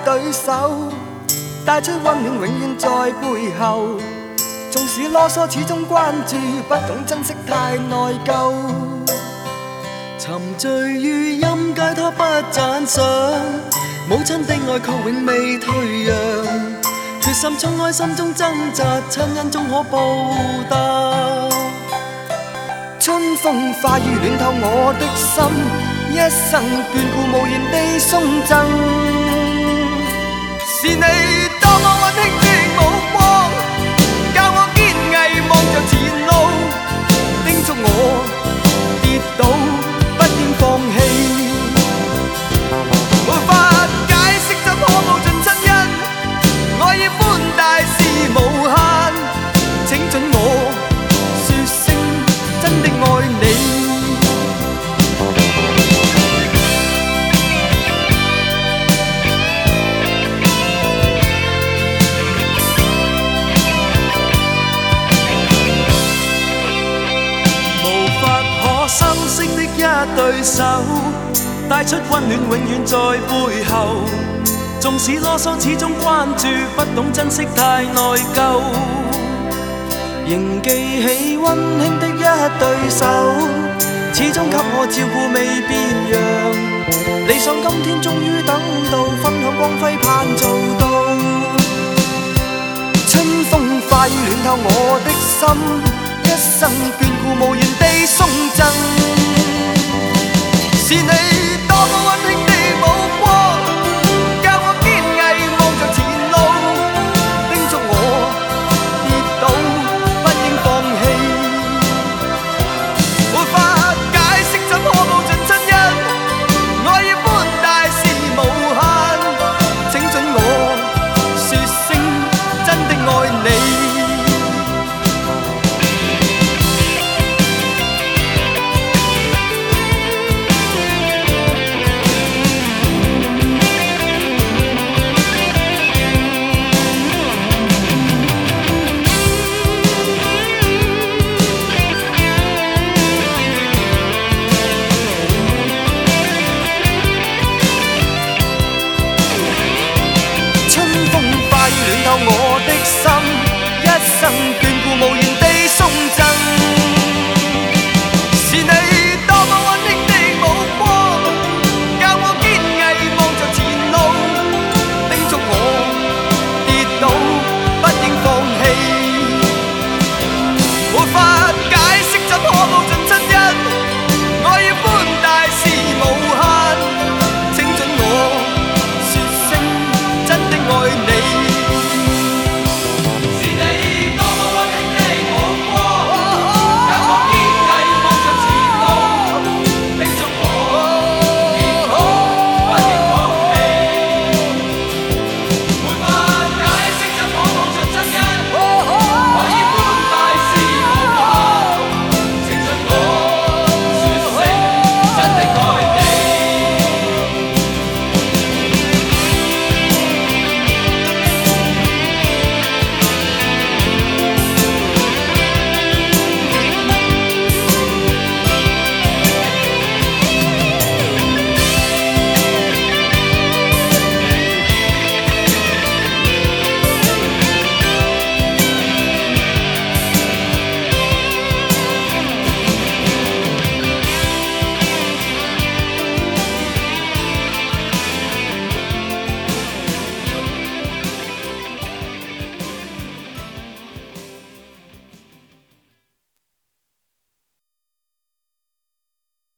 對手，帶出溫暖永遠在背後。縱使囉嗦，始終關注，不懂珍惜太內疚。 沉醉於音階，他不讚賞。母親的愛卻永未退讓，決心衝開心中掙扎，親恩終可報答。 春風化雨暖透我的心，一生眷顧無言地送贈。是你多麼溫馨的目光，教我堅毅望着前路，叮囑我跌倒不應放棄。沒法解釋怎可報盡親恩，愛意寬大是無限，請准我說聲真的愛你。 無法可修飾的一對手，帶出溫暖永遠在背後。縱使囉嗦，始終關注，不懂珍惜太內疚。仍記起溫馨的一對手，始終給我照顧未變樣。理想今天終於等到，分享光輝盼做到。春風化雨暖透我的心，一生眷顧無言地送贈。是你多麼溫馨的目光，教我堅毅望着前路，叮囑我跌倒不應放棄。沒法解釋怎可報盡親恩，愛意寬大是無限，請准我說聲真的愛你。我的心，一生